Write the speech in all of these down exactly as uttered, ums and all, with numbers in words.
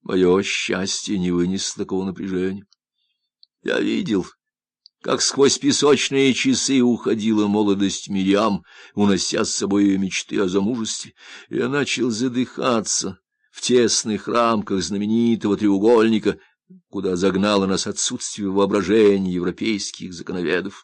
Мое счастье не вынесло такого напряжения. Я видел, как сквозь песочные часы уходила молодость Мириам, унося с собой ее мечты о замужестве, и я начал задыхаться в тесных рамках знаменитого треугольника, куда загнало нас отсутствие воображения европейских законоведов.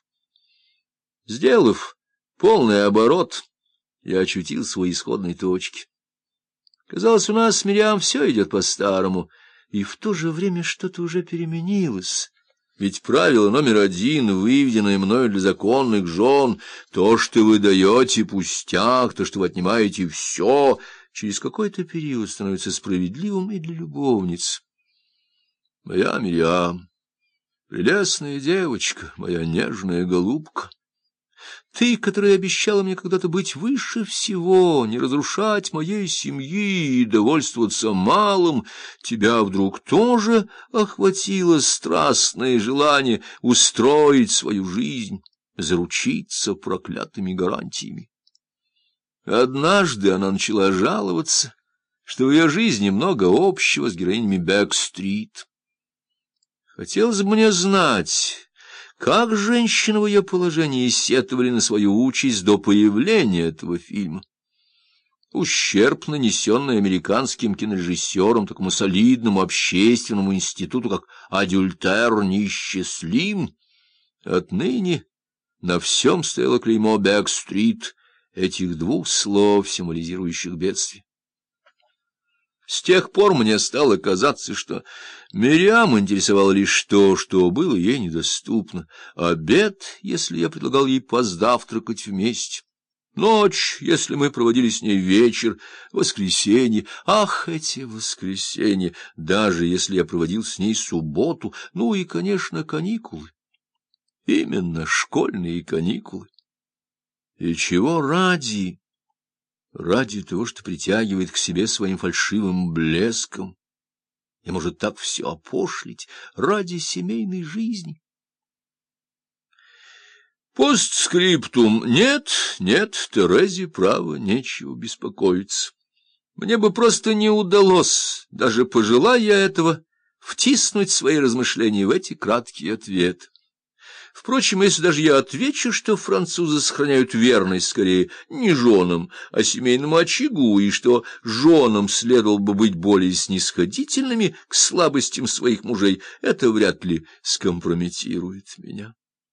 Сделав полный оборот, я очутился у исходной точки. Казалось, у нас с Мириам все идет по-старому, и в то же время что-то уже переменилось. Ведь правило номер один, выведенное мною для законных жен, то, что вы даете пустяк, то, что вы отнимаете все, через какой-то период становится справедливым и для любовниц. Моя Мириам, прелестная девочка, моя нежная голубка, ты, которая обещала мне когда-то быть выше всего, не разрушать моей семьи и довольствоваться малым, тебя вдруг тоже охватило страстное желание устроить свою жизнь, заручиться проклятыми гарантиями. Однажды она начала жаловаться, что в ее жизни много общего с героинями Бэк-стрит. Хотелось бы мне знать, как женщины в ее положении сетовали на свою участь до появления этого фильма. Ущерб, нанесенный американским кинорежиссером такому солидному общественному институту, как «Адюльтер», неисчислим. Отныне на всем стояло клеймо «Бэк-стрит», этих двух слов, символизирующих бедствие. С тех пор мне стало казаться, что Мириам интересовало лишь то, что было ей недоступно. Обед, если я предлагал ей позавтракать вместе. Ночь, если мы проводили с ней вечер. Воскресенье. Ах, эти воскресенья! Даже если я проводил с ней субботу. Ну и, конечно, каникулы. Именно школьные каникулы. И чего ради? Ради того, что притягивает к себе своим фальшивым блеском, и может так все опошлить, ради семейной жизни. Постскриптум. Нет, нет, Терезе, право, нечего беспокоиться. Мне бы просто не удалось, даже пожелая я этого, втиснуть свои размышления в эти краткие ответы. Впрочем, если даже я отвечу, что французы сохраняют верность скорее не женам, а семейному очагу, и что женам следовало бы быть более снисходительными к слабостям своих мужей, это вряд ли скомпрометирует меня.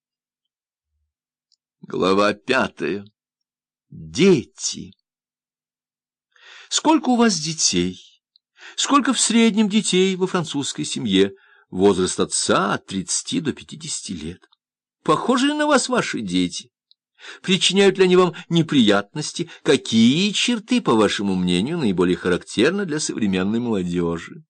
Глава пятая. Дети. Сколько у вас детей? Сколько в среднем детей во французской семье? Возраст отца от тридцати до пятидесяти лет. Похожи ли на вас ваши дети? Причиняют ли они вам неприятности? Какие черты, по вашему мнению, наиболее характерны для современной молодежи?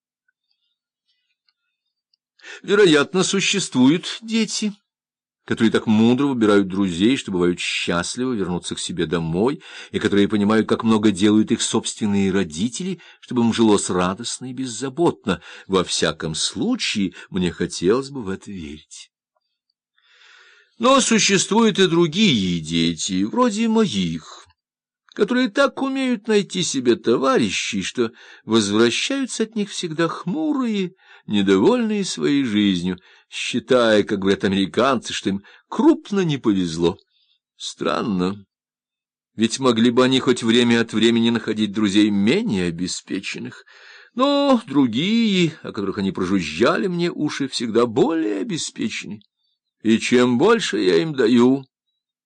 Вероятно, существуют дети, которые так мудро выбирают друзей, что бывают счастливы вернуться к себе домой, и которые понимают, как много делают их собственные родители, чтобы им жилось радостно и беззаботно. Во всяком случае, мне хотелось бы в это верить. Но существуют и другие дети, вроде моих, которые так умеют найти себе товарищей, что возвращаются от них всегда хмурые, недовольные своей жизнью, считая, как говорят американцы, что им крупно не повезло. Странно, ведь могли бы они хоть время от времени находить друзей менее обеспеченных, но другие, о которых они прожужжали мне уши, всегда более обеспечены. И чем больше я им даю,